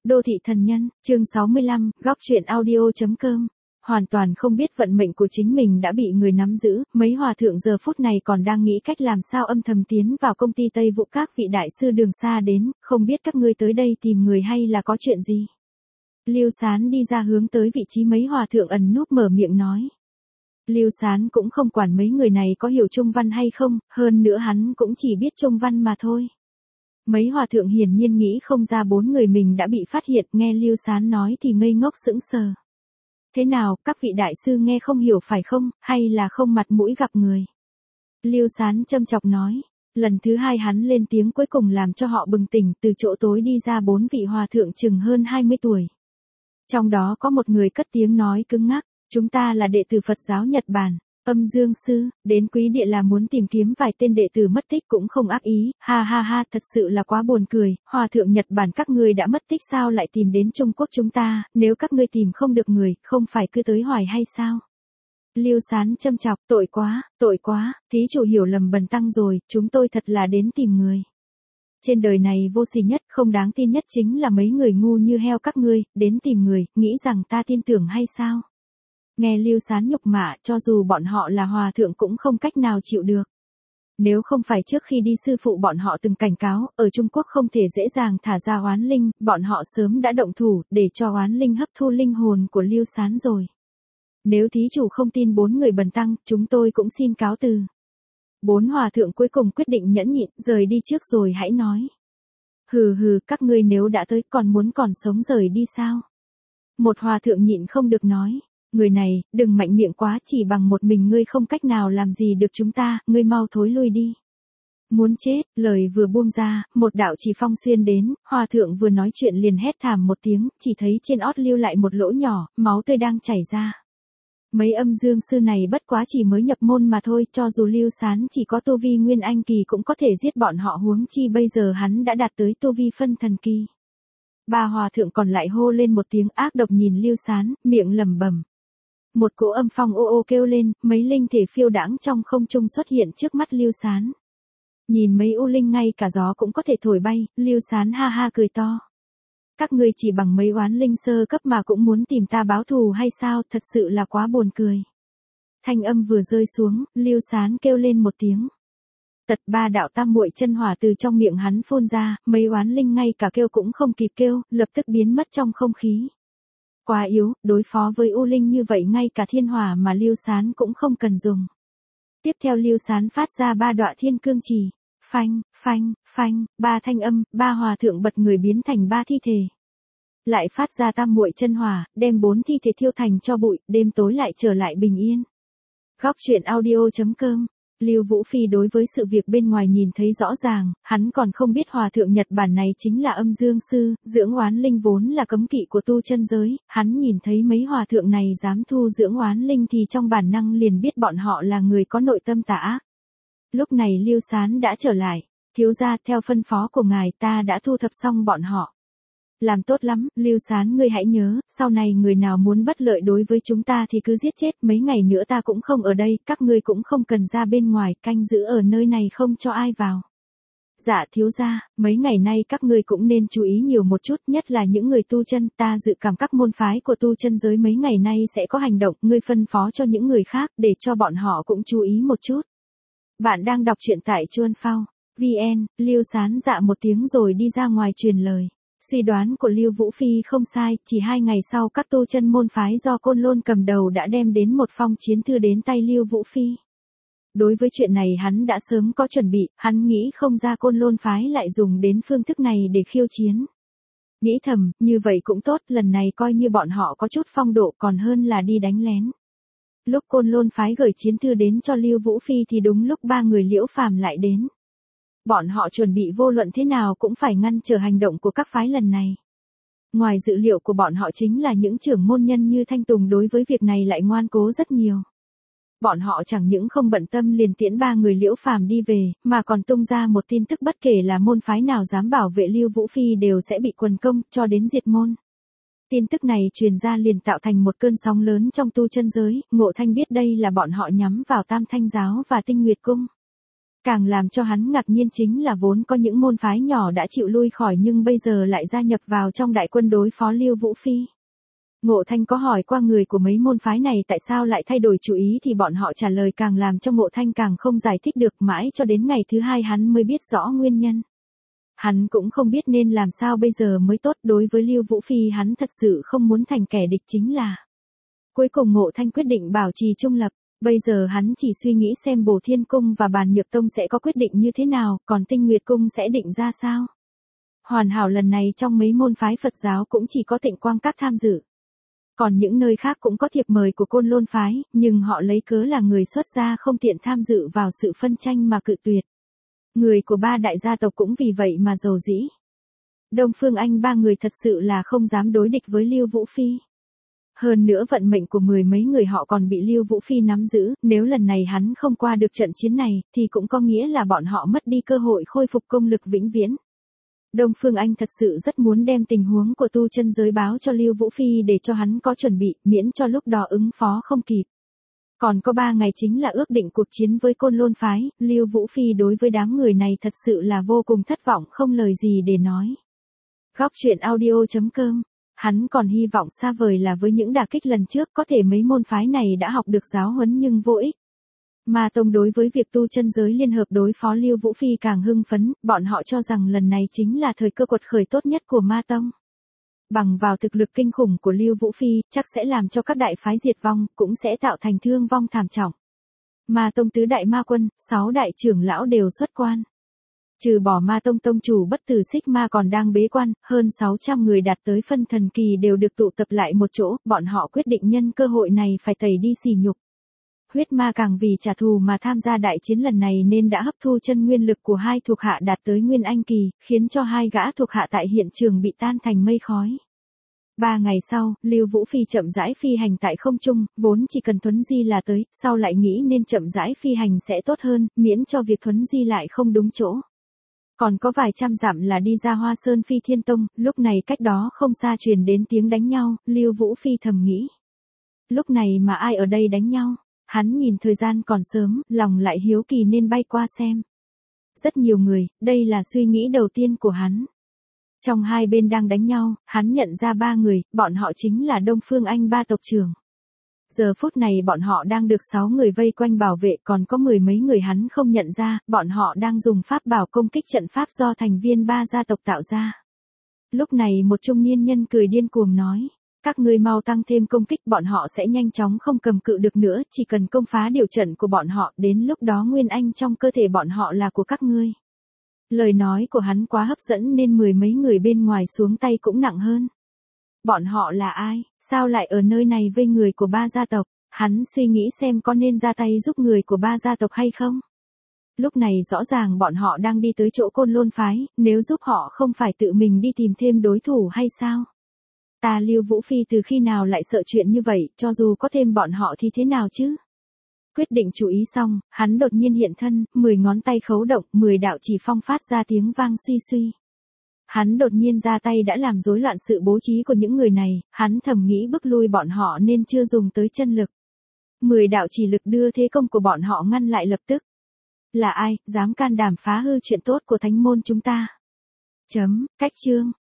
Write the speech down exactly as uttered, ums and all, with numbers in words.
Đô thị thần nhân, chương sáu mươi lăm, góc truyện audio.com. Hoàn toàn không biết vận mệnh của chính mình đã bị người nắm giữ, mấy hòa thượng giờ phút này còn đang nghĩ cách làm sao âm thầm tiến vào công ty Tây Vũ các vị đại sư đường xa đến, không biết các ngươi tới đây tìm người hay là có chuyện gì. Lưu Sán đi ra hướng tới vị trí mấy hòa thượng ẩn núp mở miệng nói. Lưu Sán cũng không quản mấy người này có hiểu Trung văn hay không, hơn nữa hắn cũng chỉ biết Trung văn mà thôi. Mấy hòa thượng hiển nhiên nghĩ không ra bốn người mình đã bị phát hiện, nghe Lưu Sán nói thì ngây ngốc sững sờ. Thế nào, các vị đại sư nghe không hiểu phải không, hay là không mặt mũi gặp người? Lưu Sán châm chọc nói. Lần thứ hai hắn lên tiếng cuối cùng làm cho họ bừng tỉnh, từ chỗ tối đi ra bốn vị hòa thượng chừng hơn hai mươi tuổi. Trong đó có một người cất tiếng nói cứng ngắc, chúng ta là đệ tử Phật giáo Nhật Bản. Âm Dương Sư, đến quý địa là muốn tìm kiếm vài tên đệ tử mất tích cũng không ác ý, ha ha ha, thật sự là quá buồn cười, hòa thượng Nhật Bản các ngươi đã mất tích sao lại tìm đến Trung Quốc chúng ta, nếu các ngươi tìm không được người, không phải cứ tới hỏi hay sao? Lưu Sán châm chọc, tội quá, tội quá, thí chủ hiểu lầm bần tăng rồi, chúng tôi thật là đến tìm người. Trên đời này vô sỉ nhất, không đáng tin nhất chính là mấy người ngu như heo các ngươi, đến tìm người, nghĩ rằng ta tin tưởng hay sao? Nghe Lưu Sán nhục mạ, cho dù bọn họ là hòa thượng cũng không cách nào chịu được. Nếu không phải trước khi đi sư phụ bọn họ từng cảnh cáo, ở Trung Quốc không thể dễ dàng thả ra oán linh, bọn họ sớm đã động thủ, để cho oán linh hấp thu linh hồn của Lưu Sán rồi. Nếu thí chủ không tin bốn người bần tăng, chúng tôi cũng xin cáo từ. Bốn hòa thượng cuối cùng quyết định nhẫn nhịn, rời đi trước rồi hãy nói. Hừ hừ, các ngươi nếu đã tới còn muốn còn sống rời đi sao? Một hòa thượng nhịn không được nói. Người này, đừng mạnh miệng quá, chỉ bằng một mình ngươi không cách nào làm gì được chúng ta, ngươi mau thối lui đi. Muốn chết, lời vừa buông ra, một đạo chỉ phong xuyên đến, hòa thượng vừa nói chuyện liền hét thảm một tiếng, chỉ thấy trên ót lưu lại một lỗ nhỏ, máu tươi đang chảy ra. Mấy âm dương sư này bất quá chỉ mới nhập môn mà thôi, cho dù Lưu Sán chỉ có tu vi nguyên anh kỳ cũng có thể giết bọn họ, huống chi bây giờ hắn đã đạt tới tu vi phân thần kỳ. Ba hòa thượng còn lại hô lên một tiếng ác độc nhìn Lưu Sán, miệng lẩm bẩm. Một cỗ âm phong ô ô kêu lên, mấy linh thể phiêu đãng trong không trung xuất hiện trước mắt Lưu Sán. Nhìn mấy u linh ngay cả gió cũng có thể thổi bay, Lưu Sán ha ha cười to. Các ngươi chỉ bằng mấy oán linh sơ cấp mà cũng muốn tìm ta báo thù hay sao, thật sự là quá buồn cười. Thanh âm vừa rơi xuống, Lưu Sán kêu lên một tiếng. Tật ba đạo tam muội chân hỏa từ trong miệng hắn phun ra, mấy oán linh ngay cả kêu cũng không kịp kêu, lập tức biến mất trong không khí. Quá yếu, đối phó với u linh như vậy ngay cả thiên hỏa mà Lưu Sán cũng không cần dùng. Tiếp theo Lưu Sán phát ra ba đọa thiên cương chỉ, phanh, phanh, phanh, ba thanh âm, ba hòa thượng bật người biến thành ba thi thể. Lại phát ra tam muội chân hỏa, đem bốn thi thể thiêu thành cho bụi, đêm tối lại trở lại bình yên. Góc truyện audio.com. Lưu Vũ Phi đối với sự việc bên ngoài nhìn thấy rõ ràng, hắn còn không biết hòa thượng Nhật Bản này chính là âm dương sư, dưỡng oán linh vốn là cấm kỵ của tu chân giới, hắn nhìn thấy mấy hòa thượng này dám thu dưỡng oán linh thì trong bản năng liền biết bọn họ là người có nội tâm tà ác. Lúc này Lưu Sán đã trở lại, thiếu gia theo phân phó của ngài ta đã thu thập xong bọn họ. Làm tốt lắm, Lưu Sán ngươi hãy nhớ, sau này người nào muốn bất lợi đối với chúng ta thì cứ giết chết, mấy ngày nữa ta cũng không ở đây, các ngươi cũng không cần ra bên ngoài, canh giữ ở nơi này không cho ai vào. Dạ thiếu gia, mấy ngày nay các ngươi cũng nên chú ý nhiều một chút, nhất là những người tu chân, ta dự cảm các môn phái của tu chân giới mấy ngày nay sẽ có hành động, ngươi phân phó cho những người khác, để cho bọn họ cũng chú ý một chút. Bạn đang đọc truyện tại Chuan Phao, vn, Lưu Sán dạ một tiếng rồi đi ra ngoài truyền lời. Suy đoán của Lưu Vũ Phi không sai, chỉ hai ngày sau các tu chân môn phái do Côn Lôn cầm đầu đã đem đến một phong chiến thư đến tay Lưu Vũ Phi. Đối với chuyện này hắn đã sớm có chuẩn bị, hắn nghĩ không ra Côn Lôn phái lại dùng đến phương thức này để khiêu chiến. Nghĩ thầm, như vậy cũng tốt, lần này coi như bọn họ có chút phong độ còn hơn là đi đánh lén. Lúc Côn Lôn phái gửi chiến thư đến cho Lưu Vũ Phi thì đúng lúc ba người Liễu Phàm lại đến. Bọn họ chuẩn bị vô luận thế nào cũng phải ngăn trở hành động của các phái lần này. Ngoài dự liệu của bọn họ chính là những trưởng môn nhân như Thanh Tùng đối với việc này lại ngoan cố rất nhiều. Bọn họ chẳng những không bận tâm liền tiễn ba người Liễu Phàm đi về, mà còn tung ra một tin tức bất kể là môn phái nào dám bảo vệ Lưu Vũ Phi đều sẽ bị quần công, cho đến diệt môn. Tin tức này truyền ra liền tạo thành một cơn sóng lớn trong tu chân giới, Ngộ Thanh biết đây là bọn họ nhắm vào Tam Thanh giáo và Tinh Nguyệt cung. Càng làm cho hắn ngạc nhiên chính là vốn có những môn phái nhỏ đã chịu lui khỏi nhưng bây giờ lại gia nhập vào trong đại quân đối phó Lưu Vũ Phi. Ngộ Thanh có hỏi qua người của mấy môn phái này tại sao lại thay đổi chủ ý thì bọn họ trả lời càng làm cho Ngộ Thanh càng không giải thích được, mãi cho đến ngày thứ hai hắn mới biết rõ nguyên nhân. Hắn cũng không biết nên làm sao bây giờ mới tốt, đối với Lưu Vũ Phi hắn thật sự không muốn thành kẻ địch chính là. Cuối cùng Ngộ Thanh quyết định bảo trì trung lập, bây giờ hắn chỉ suy nghĩ xem Bổ Thiên Cung và Bàn Nhược Tông sẽ có quyết định như thế nào, còn Tinh Nguyệt Cung sẽ định ra sao. Hoàn hảo lần này trong mấy môn phái Phật giáo cũng chỉ có Tịnh Quang Các tham dự. Còn những nơi khác cũng có thiệp mời của Côn Lôn phái, nhưng họ lấy cớ là người xuất gia không tiện tham dự vào sự phân tranh mà cự tuyệt. Người của ba đại gia tộc cũng vì vậy mà rầu rĩ. Đông Phương Anh ba người thật sự là không dám đối địch với Lưu Vũ Phi. Hơn nữa vận mệnh của mười mấy người họ còn bị Lưu Vũ Phi nắm giữ, nếu lần này hắn không qua được trận chiến này, thì cũng có nghĩa là bọn họ mất đi cơ hội khôi phục công lực vĩnh viễn. Đông Phương Anh thật sự rất muốn đem tình huống của tu chân giới báo cho Lưu Vũ Phi để cho hắn có chuẩn bị, miễn cho lúc đó ứng phó không kịp. Còn có ba ngày chính là ước định cuộc chiến với Côn Lôn phái, Lưu Vũ Phi đối với đám người này thật sự là vô cùng thất vọng, không lời gì để nói. Góc truyện audio chấm com. Hắn còn hy vọng xa vời là với những đả kích lần trước có thể mấy môn phái này đã học được giáo huấn nhưng vô ích. Ma Tông đối với việc tu chân giới liên hợp đối phó Lưu Vũ Phi càng hưng phấn, bọn họ cho rằng lần này chính là thời cơ quật khởi tốt nhất của Ma Tông. Bằng vào thực lực kinh khủng của Lưu Vũ Phi, chắc sẽ làm cho các đại phái diệt vong, cũng sẽ tạo thành thương vong thảm trọng. Ma Tông tứ đại ma quân, sáu đại trưởng lão đều xuất quan. Trừ bỏ Ma Tông tông chủ Bất Tử Xích Ma còn đang bế quan, hơn sáu trăm người đạt tới phân thần kỳ đều được tụ tập lại một chỗ, bọn họ quyết định nhân cơ hội này phải tẩy đi sỉ nhục. Huyết Ma càng vì trả thù mà tham gia đại chiến lần này nên đã hấp thu chân nguyên lực của hai thuộc hạ đạt tới Nguyên Anh kỳ, khiến cho hai gã thuộc hạ tại hiện trường bị tan thành mây khói. Ba ngày sau, Lưu Vũ Phi chậm rãi phi hành tại không trung, vốn chỉ cần Thuấn Di là tới, sau lại nghĩ nên chậm rãi phi hành sẽ tốt hơn, miễn cho việc Thuấn Di lại không đúng chỗ. Còn có vài trăm dặm là đi ra Hoa Sơn Phi Thiên Tông, lúc này cách đó không xa truyền đến tiếng đánh nhau, Lưu Vũ Phi thầm nghĩ. Lúc này mà ai ở đây đánh nhau? Hắn nhìn thời gian còn sớm, lòng lại hiếu kỳ nên bay qua xem. Rất nhiều người, đây là suy nghĩ đầu tiên của hắn. Trong hai bên đang đánh nhau, hắn nhận ra ba người, bọn họ chính là Đông Phương Anh ba tộc trưởng. Giờ phút này bọn họ đang được sáu người vây quanh bảo vệ, còn có mười mấy người hắn không nhận ra, bọn họ đang dùng pháp bảo công kích trận pháp do thành viên ba gia tộc tạo ra. Lúc này một trung niên nhân cười điên cuồng nói. Các ngươi mau tăng thêm công kích, bọn họ sẽ nhanh chóng không cầm cự được nữa, chỉ cần công phá điều trận của bọn họ, đến lúc đó Nguyên Anh trong cơ thể bọn họ là của các ngươi. Lời nói của hắn quá hấp dẫn nên mười mấy người bên ngoài xuống tay cũng nặng hơn. Bọn họ là ai, sao lại ở nơi này với người của ba gia tộc, hắn suy nghĩ xem có nên ra tay giúp người của ba gia tộc hay không. Lúc này rõ ràng bọn họ đang đi tới chỗ Côn Lôn phái, nếu giúp họ không phải tự mình đi tìm thêm đối thủ hay sao? Ta Lưu Vũ Phi từ khi nào lại sợ chuyện như vậy, cho dù có thêm bọn họ thì thế nào chứ? Quyết định chú ý xong, hắn đột nhiên hiện thân, mười ngón tay khấu động, mười đạo chỉ phong phát ra tiếng vang suy suy. Hắn đột nhiên ra tay đã làm rối loạn sự bố trí của những người này, hắn thầm nghĩ bức lui bọn họ nên chưa dùng tới chân lực. Mười đạo chỉ lực đưa thế công của bọn họ ngăn lại lập tức. Là ai, dám can đảm phá hư chuyện tốt của thánh môn chúng ta? Chấm, cách chương.